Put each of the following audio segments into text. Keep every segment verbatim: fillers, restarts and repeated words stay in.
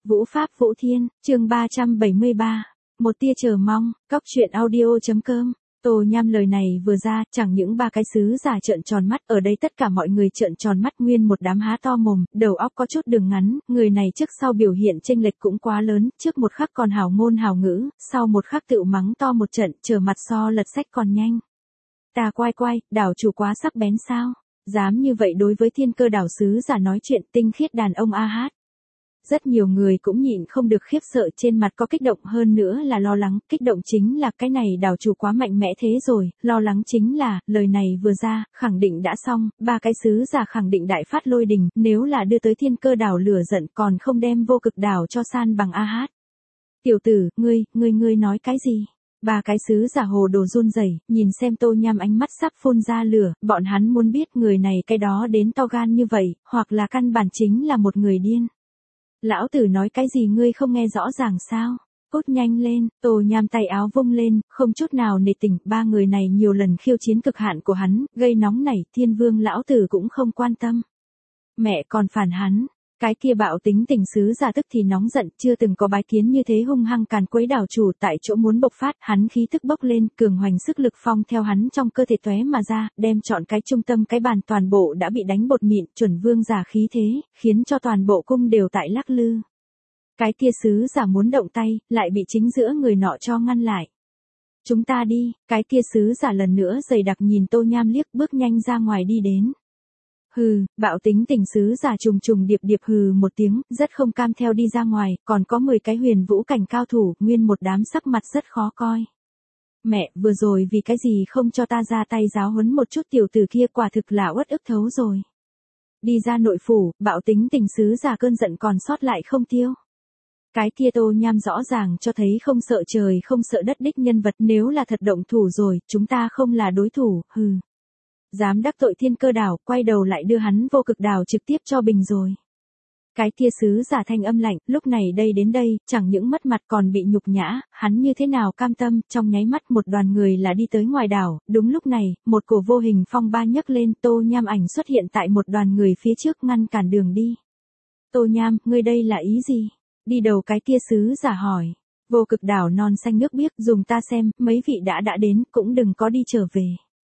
Vũ Pháp Vũ Thiên, chương ba trăm bảy mươi ba. Một tia chờ mong, cóc truyện audio.com. Tô Nham lời này vừa ra, chẳng những ba cái sứ giả trợn tròn mắt, ở đây tất cả mọi người trợn tròn mắt nguyên một đám há to mồm, đầu óc có chút đường ngắn, người này trước sau biểu hiện chênh lệch cũng quá lớn, trước một khắc còn hào ngôn hào ngữ, sau một khắc tự mắng to một trận, trở mặt so lật sách còn nhanh. Ta quay quay, đảo chủ quá sắc bén sao? Dám như vậy đối với thiên cơ đảo sứ giả nói chuyện tinh khiết đàn ông a hát. Rất nhiều người cũng nhịn không được khiếp sợ, trên mặt có kích động hơn nữa là lo lắng, kích động chính là cái này đảo chủ quá mạnh mẽ thế rồi, lo lắng chính là, lời này vừa ra, khẳng định đã xong, ba cái sứ giả khẳng định đại phát lôi đình, nếu là đưa tới thiên cơ đảo lửa giận còn không đem vô cực đảo cho san bằng a hát. Tiểu tử, ngươi, ngươi ngươi nói cái gì? Ba cái sứ giả hồ đồ run rẩy, nhìn xem Tô Nham ánh mắt sắp phun ra lửa, bọn hắn muốn biết người này cái đó đến to gan như vậy, hoặc là căn bản chính là một người điên. Lão tử nói cái gì ngươi không nghe rõ ràng sao? Cốt nhanh lên, Tô Nham tay áo vung lên, không chút nào nể tình, ba người này nhiều lần khiêu chiến cực hạn của hắn, gây nóng nảy, thiên vương lão tử cũng không quan tâm. Mẹ còn phản hắn, cái kia bạo tính tình sứ giả tức thì nóng giận, chưa từng có bái kiến như thế hung hăng càn quấy đảo chủ tại chỗ muốn bộc phát, hắn khí tức bốc lên, cường hoành sức lực phong theo hắn trong cơ thể tóe mà ra, đem chọn cái trung tâm cái bàn toàn bộ đã bị đánh bột mịn, chuẩn vương giả khí thế, khiến cho toàn bộ cung đều tại lắc lư. Cái kia sứ giả muốn động tay, lại bị chính giữa người nọ cho ngăn lại. Chúng ta đi, cái kia sứ giả lần nữa dày đặc nhìn Tô Nham liếc, bước nhanh ra ngoài đi đến. Hừ, bạo tính tình sứ giả trùng trùng điệp điệp hừ một tiếng, rất không cam theo đi ra ngoài, còn có mười cái huyền vũ cảnh cao thủ, nguyên một đám sắc mặt rất khó coi. Mẹ, vừa rồi vì cái gì không cho ta ra tay giáo huấn một chút tiểu tử kia, quả thực là uất ức thấu rồi. Đi ra nội phủ, bạo tính tình sứ giả cơn giận còn sót lại không tiêu. Cái kia Tô Nham rõ ràng cho thấy không sợ trời không sợ đất đích nhân vật, nếu là thật động thủ rồi, chúng ta không là đối thủ, hừ. Dám đắc tội thiên cơ đảo, quay đầu lại đưa hắn vô cực đảo trực tiếp cho bình rồi. Cái kia sứ giả thanh âm lạnh, lúc này đây đến đây, chẳng những mất mặt còn bị nhục nhã, hắn như thế nào cam tâm, trong nháy mắt một đoàn người là đi tới ngoài đảo, đúng lúc này, một cổ vô hình phong ba nhấc lên, Tô Nham ảnh xuất hiện tại một đoàn người phía trước ngăn cản đường đi. Tô Nham, ngươi đây là ý gì? Đi đầu cái kia sứ giả hỏi. Vô cực đảo non xanh nước biếc, dùng ta xem, mấy vị đã đã đến, cũng đừng có đi trở về.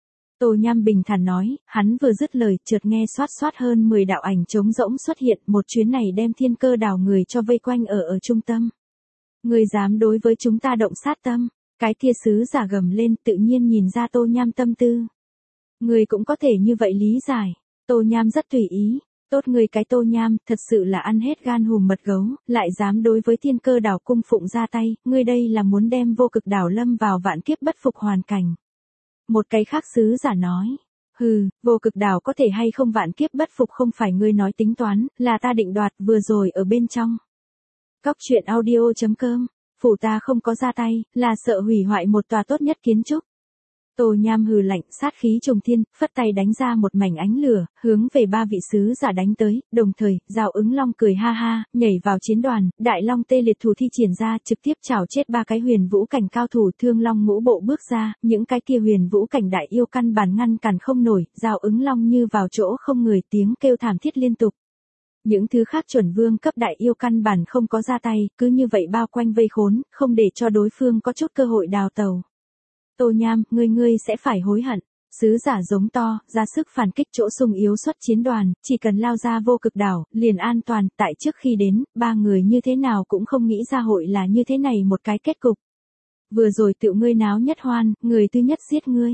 Tô Nham bình thản nói, hắn vừa dứt lời, chợt nghe xoát xoát hơn mười đạo ảnh trống rỗng xuất hiện, một chuyến này đem thiên cơ đảo người cho vây quanh ở ở trung tâm. Người dám đối với chúng ta động sát tâm, cái kia sứ giả gầm lên, tự nhiên nhìn ra Tô Nham tâm tư. Người cũng có thể như vậy lý giải, Tô Nham rất tùy ý. Tốt người cái Tô Nham, thật sự là ăn hết gan hùm mật gấu, lại dám đối với thiên cơ đảo cung phụng ra tay, ngươi đây là muốn đem vô cực đảo lâm vào vạn kiếp bất phục hoàn cảnh. Một cái khác sứ giả nói, hừ, vô cực đảo có thể hay không vạn kiếp bất phục không phải ngươi nói tính toán, là ta định đoạt vừa rồi ở bên trong. Cóc truyện audio.com, phủ ta không có ra tay, là sợ hủy hoại một tòa tốt nhất kiến trúc. Tô Nham hừ lạnh, sát khí trùng thiên, phất tay đánh ra một mảnh ánh lửa, hướng về ba vị sứ giả đánh tới, đồng thời, Giao Ứng Long cười ha ha, nhảy vào chiến đoàn, Đại Long tê liệt thủ thi triển ra, trực tiếp chảo chết ba cái huyền vũ cảnh cao thủ, Thương Long ngũ bộ bước ra, những cái kia huyền vũ cảnh đại yêu căn bản ngăn cản không nổi, Giao Ứng Long như vào chỗ không người, tiếng kêu thảm thiết liên tục. Những thứ khác chuẩn vương cấp đại yêu căn bản không có ra tay, cứ như vậy bao quanh vây khốn, không để cho đối phương có chút cơ hội đào tàu. Tô Nham, ngươi ngươi sẽ phải hối hận. Sứ giả giống to, ra sức phản kích chỗ sung yếu xuất chiến đoàn, chỉ cần lao ra vô cực đảo, liền an toàn, tại trước khi đến, ba người như thế nào cũng không nghĩ ra hội là như thế này một cái kết cục. Vừa rồi tự ngươi náo nhất hoan, người thứ nhất giết ngươi.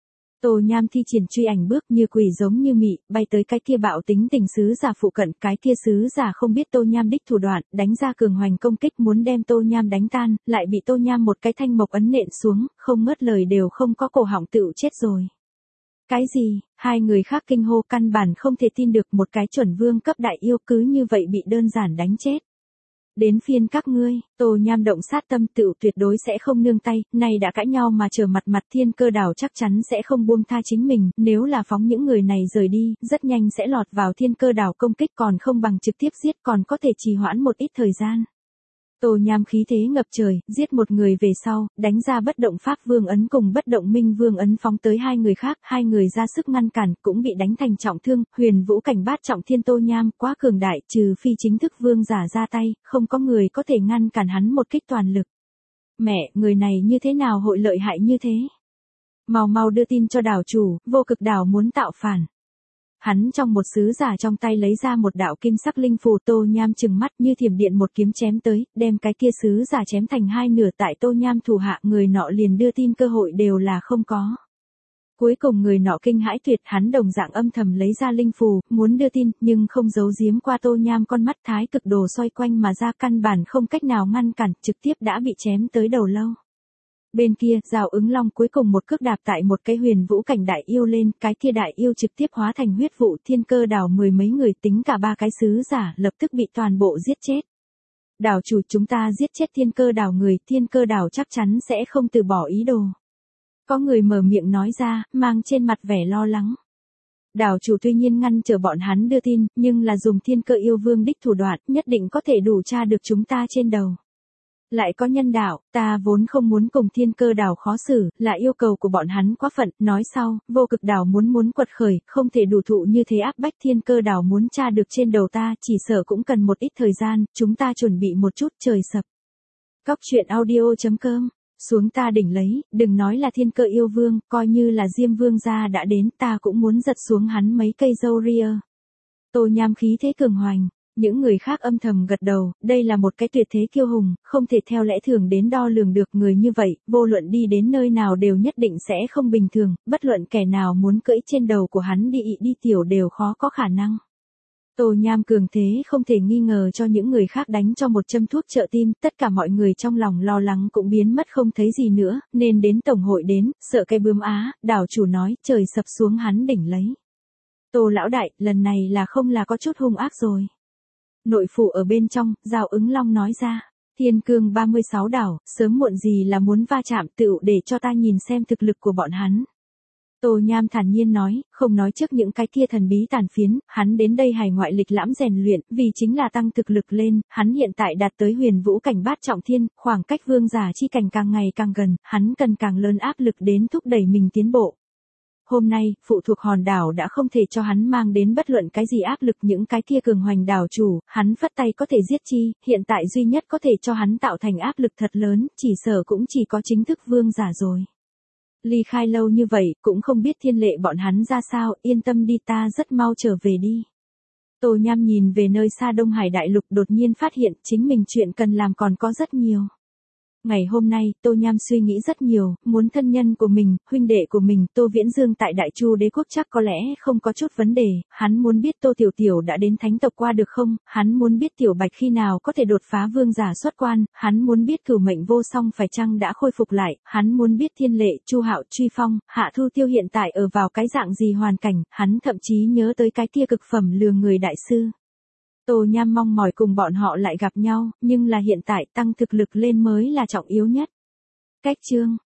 Tô Nham thi triển truy ảnh bước như quỷ giống như mị, bay tới cái kia bạo tính tình sứ giả phụ cận, cái kia sứ giả không biết Tô Nham đích thủ đoạn, đánh ra cường hoành công kích muốn đem Tô Nham đánh tan, lại bị Tô Nham một cái thanh mộc ấn nện xuống, không ngớt lời đều không có cổ họng tựu chết rồi. Cái gì? Hai người khác kinh hô căn bản không thể tin được một cái chuẩn vương cấp đại yêu cứ như vậy bị đơn giản đánh chết. Đến phiên các ngươi, Tô Nham động sát tâm tựu tuyệt đối sẽ không nương tay, này đã cãi nhau mà trở mặt mặt thiên cơ đảo chắc chắn sẽ không buông tha chính mình, nếu là phóng những người này rời đi, rất nhanh sẽ lọt vào thiên cơ đảo công kích còn không bằng trực tiếp giết còn có thể trì hoãn một ít thời gian. Tô Nham khí thế ngập trời, giết một người về sau, đánh ra bất động Pháp Vương ấn cùng bất động Minh Vương ấn phóng tới hai người khác, hai người ra sức ngăn cản, cũng bị đánh thành trọng thương, huyền vũ cảnh bát trọng thiên Tô Nham quá cường đại, trừ phi chính thức vương giả ra tay, không có người có thể ngăn cản hắn một kích toàn lực. Mẹ, người này như thế nào hội lợi hại như thế? Mau mau đưa tin cho đảo chủ, vô cực đảo muốn tạo phản. Hắn trong một sứ giả trong tay lấy ra một đạo kim sắc linh phù. Tô Nham trừng mắt như thiểm điện một kiếm chém tới, đem cái kia sứ giả chém thành hai nửa. Tại Tô Nham thủ hạ, người nọ liền đưa tin cơ hội đều là không có. Cuối cùng người nọ kinh hãi tuyệt, hắn đồng dạng âm thầm lấy ra linh phù, muốn đưa tin, nhưng không giấu giếm qua Tô Nham con mắt thái cực đồ xoay quanh mà ra, căn bản không cách nào ngăn cản, trực tiếp đã bị chém tới đầu lâu. Bên kia, Giao Ứng Long cuối cùng một cước đạp tại một cái huyền vũ cảnh đại yêu lên, cái kia đại yêu trực tiếp hóa thành huyết vụ. Thiên Cơ đảo mười mấy người tính cả ba cái sứ giả, lập tức bị toàn bộ giết chết. Đảo chủ, chúng ta giết chết Thiên Cơ đảo người, Thiên Cơ đảo chắc chắn sẽ không từ bỏ ý đồ. Có người mở miệng nói ra, mang trên mặt vẻ lo lắng. Đảo chủ tuy nhiên ngăn trở bọn hắn đưa tin, nhưng là dùng Thiên Cơ yêu vương đích thủ đoạn, nhất định có thể đủ tra được chúng ta trên đầu. Lại có nhân đạo, ta vốn không muốn cùng Thiên Cơ đảo khó xử, là yêu cầu của bọn hắn quá phận. Nói sau, vô cực đảo muốn muốn quật khởi, không thể đủ thụ như thế áp bách. Thiên Cơ đảo muốn tra được trên đầu ta, chỉ sợ cũng cần một ít thời gian, chúng ta chuẩn bị một chút, trời sập. Cóc truyện audio chấm com, xuống ta đỉnh lấy, đừng nói là Thiên Cơ yêu vương, coi như là Diêm vương gia đã đến, ta cũng muốn giật xuống hắn mấy cây râu ria. Tô Nham khí thế cường hoành. Những người khác âm thầm gật đầu, đây là một cái tuyệt thế kiêu hùng, không thể theo lẽ thường đến đo lường được. Người như vậy, vô luận đi đến nơi nào đều nhất định sẽ không bình thường, bất luận kẻ nào muốn cưỡi trên đầu của hắn đi ị đi tiểu đều khó có khả năng. Tô Nham cường thế không thể nghi ngờ cho những người khác đánh cho một châm thuốc trợ tim, tất cả mọi người trong lòng lo lắng cũng biến mất không thấy gì nữa, nên đến tổng hội đến, sợ cái bướm á, đảo chủ nói, trời sập xuống hắn đỉnh lấy. Tô lão đại, lần này là không là có chút hung ác rồi. Nội phủ ở bên trong, Giao Ứng Long nói ra, Thiên Cương ba mươi sáu đảo, sớm muộn gì là muốn va chạm, tựu để cho ta nhìn xem thực lực của bọn hắn. Tô Nham thản nhiên nói, không nói trước những cái kia thần bí tàn phiến, hắn đến đây hải ngoại lịch lãm rèn luyện, vì chính là tăng thực lực lên, hắn hiện tại đạt tới huyền vũ cảnh bát trọng thiên, khoảng cách vương giả chi cảnh càng ngày càng gần, hắn cần càng lớn áp lực đến thúc đẩy mình tiến bộ. Hôm nay, phụ thuộc hòn đảo đã không thể cho hắn mang đến bất luận cái gì áp lực. Những cái kia cường hoành đảo chủ, hắn phất tay có thể giết chi, hiện tại duy nhất có thể cho hắn tạo thành áp lực thật lớn, chỉ sợ cũng chỉ có chính thức vương giả rồi. Ly khai lâu như vậy, cũng không biết thiên lệ bọn hắn ra sao, yên tâm đi, ta rất mau trở về đi. Tô Nham nhìn về nơi xa Đông Hải đại lục, đột nhiên phát hiện chính mình chuyện cần làm còn có rất nhiều. Ngày hôm nay, Tô Nham suy nghĩ rất nhiều, muốn thân nhân của mình, huynh đệ của mình, Tô Viễn Dương tại Đại Chu đế quốc chắc có lẽ không có chút vấn đề, hắn muốn biết Tô Tiểu Tiểu đã đến thánh tộc qua được không, hắn muốn biết Tiểu Bạch khi nào có thể đột phá vương giả xuất quan, hắn muốn biết Cửu Mệnh Vô Song phải chăng đã khôi phục lại, hắn muốn biết Thiên Lệ, Chu Hạo, Truy Phong, Hạ Thu Tiêu hiện tại ở vào cái dạng gì hoàn cảnh, hắn thậm chí nhớ tới cái kia cực phẩm lừa người đại sư. Tô Nham mong mỏi cùng bọn họ lại gặp nhau, nhưng là hiện tại tăng thực lực lên mới là trọng yếu nhất. Cách chương